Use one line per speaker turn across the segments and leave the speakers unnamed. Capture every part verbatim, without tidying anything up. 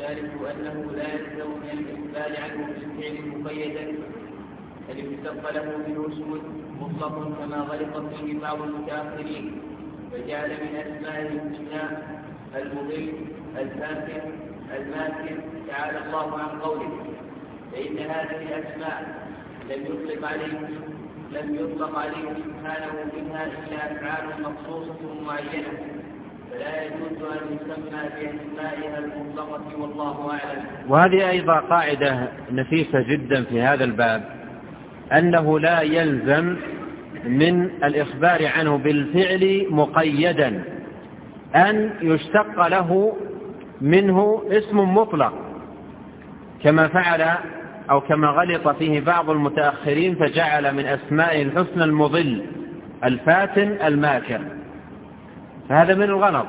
والثالث أنه لا يلزم من الإخبار عنه بالفعل مقيدا بل يشتق له منه اسم مطلق كما غلط فيه بعض المتأخرين فجعل من أسمائه الحسنى المضل الفاكر الماكر تعالى الله عن قوله فإن هذه الأسماء لم يطلق عليه لم يطلق عليه سبحانه منها إلا أفعال مخصوصة معينة فلا يجوز أن يسمى بأسمائها المطلقة والله أعلم.
وهذه أيضا قاعدة نفيسة جدا في هذا الباب أنه لا يلزم من الإخبار عنه بالفعل مقيدا أن يشتق له منه اسم مطلق كما فعل أو كما غلط فيه بعض المتأخرين فجعل من أسمائه الحسنى المضل الفاتن الماكر، فهذا من الغلط،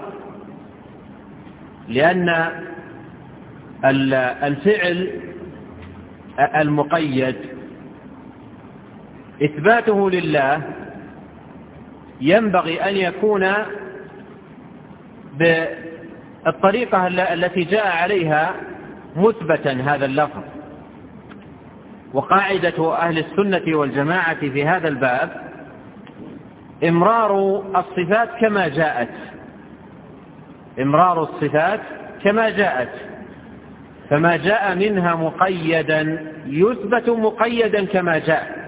لأن الفعل المقيد إثباته لله ينبغي أن يكون بالطريقة التي جاء عليها مثبتا هذا اللفظ. وقاعدة أهل السنة والجماعة في هذا الباب إمرار الصفات كما جاءت، إمرار الصفات كما جاءت، فما جاء منها مقيدا يثبت مقيدا كما جاء.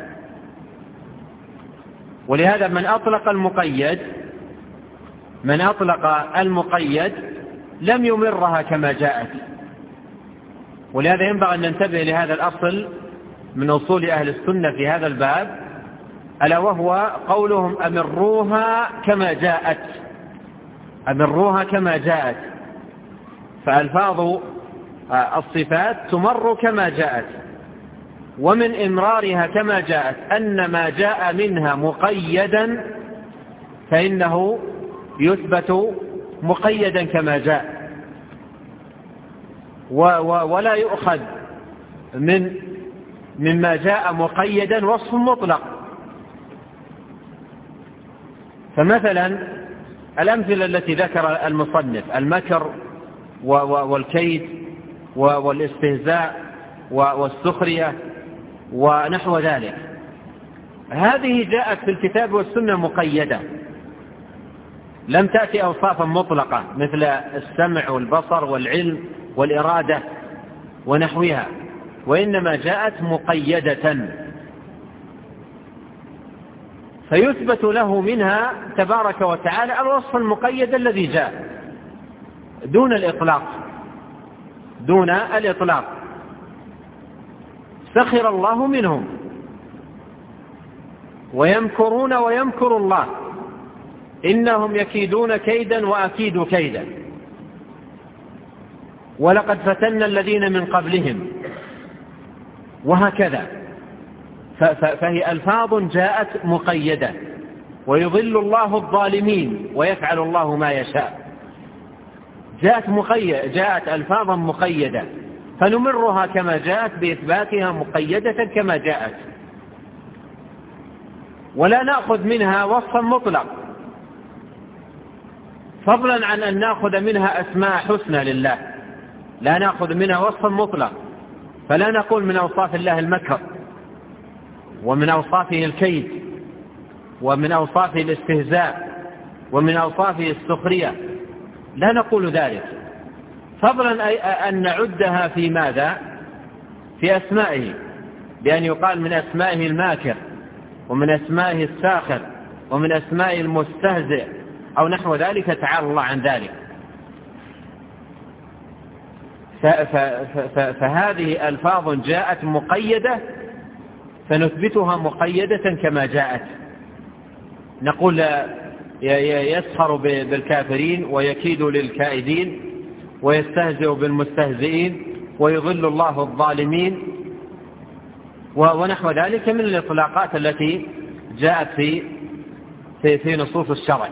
ولهذا من أطلق المقيد من أطلق المقيد لم يمرها كما جاءت. ولهذا ينبغي أن ننتبه لهذا الأصل من أصول أهل السنة في هذا الباب، ألا وهو قولهم أمروها كما جاءت، أمروها كما جاءت، فألفاظ الصفات تمر كما جاءت. ومن إمرارها كما جاءت أن ما جاء منها مقيدا فإنه يثبت مقيدا كما جاء، ولا يؤخذ من مما جاء مقيدا وصف مطلق. فمثلا الأمثلة التي ذكر المصنف المكر والكيد والاستهزاء والسخرية ونحو ذلك، هذه جاءت في الكتاب والسنة مقيدة، لم تأتي أوصافا مطلقة مثل السمع والبصر والعلم والإرادة ونحوها، وإنما جاءت مقيدة، فيثبت له منها تبارك وتعالى الوصف المقيد الذي جاء دون الإطلاق، دون الإطلاق. سخر الله منهم ويمكرون ويمكر الله إنهم يكيدون كيدا وأكيد كيدا ولقد فتنا الذين من قبلهم، وهكذا. فهي ألفاظ جاءت مقيدة، ويضل الله الظالمين ويفعل الله ما يشاء، جاءت مقيدة، جاءت ألفاظا مقيدة، فنمرها كما جاءت بإثباتها مقيدة كما جاءت، ولا نأخذ منها وصفا مطلق، فضلا عن أن نأخذ منها أسماء حسنى لله، لا نأخذ منها وصفا مطلق. فلا نقول من أوصاف الله المكر، ومن أوصافه الكيد، ومن أوصافه الاستهزاء، ومن أوصافه السخرية، لا نقول ذلك، فضلا أن نعدها في ماذا؟ في أسمائه، بأن يقال من أسمائه الماكر، ومن أسمائه الساخر، ومن أسمائه المستهزئ أو نحو ذلك، تعالى الله عن ذلك. فهذه ألفاظ جاءت مقيدة فنثبتها مقيدة كما جاءت. نقول يسخر بالكافرين ويكيد للكائدين ويستهزئ بالمستهزئين ويضل الله الظالمين ونحو ذلك من الإطلاقات التي جاءت في في, في نصوص الشرع.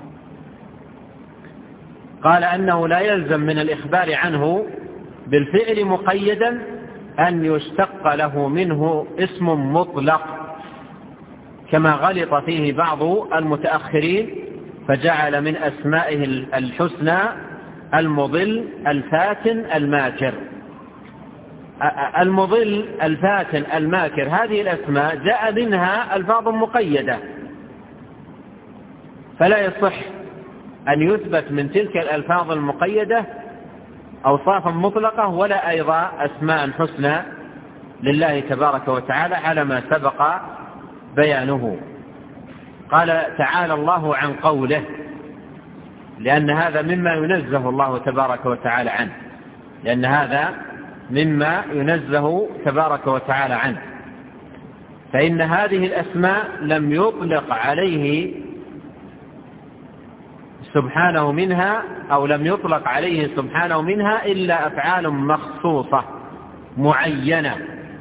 قال أنه لا يلزم من الإخبار عنه بالفعل مقيدا أن يشتق له منه اسم مطلق كما غلط فيه بعض المتأخرين فجعل من أسمائه الحسنى المضل الفاتن الماكر. المضل الفاتن الماكر هذه الأسماء جاء منها ألفاظ مقيدة، فلا يصح أن يثبت من تلك الألفاظ المقيدة أوصافا مطلقة ولا أيضا أسماء حسنى لله تبارك وتعالى على ما سبق بيانه. قال تعالى الله عن قوله، لأن هذا مما ينزه الله تبارك وتعالى عنه، لأن هذا مما ينزه تبارك وتعالى عنه، فإن هذه الأسماء لم يطلق عليه سبحانه منها أو لم يطلق عليه سبحانه منها إلا أفعال مخصوصة معينة،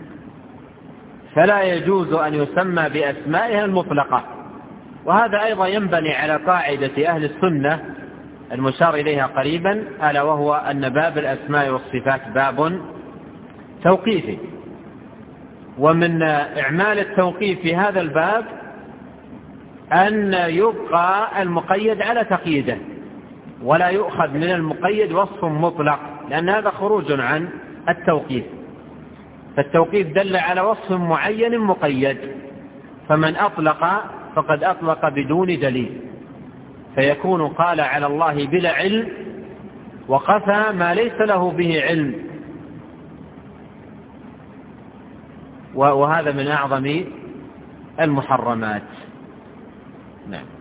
فلا يجوز أن يسمى بأسمائها المطلقة. وهذا أيضا ينبني على قاعدة أهل السنة المشار إليها قريبا، ألا وهو أن باب الأسماء والصفات باب توقيفي، ومن إعمال التوقيف في هذا الباب أن يبقى المقيد على تقييده، ولا يؤخذ من المقيد وصف مطلق، لأن هذا خروج عن التوقيف. فالتوقيف دل على وصف معين مقيد، فمن أطلق فقد أطلق بدون دليل، فيكون قال على الله بلا علم وقفى ما ليس له به علم، وهذا من أعظم المحرمات. نعم.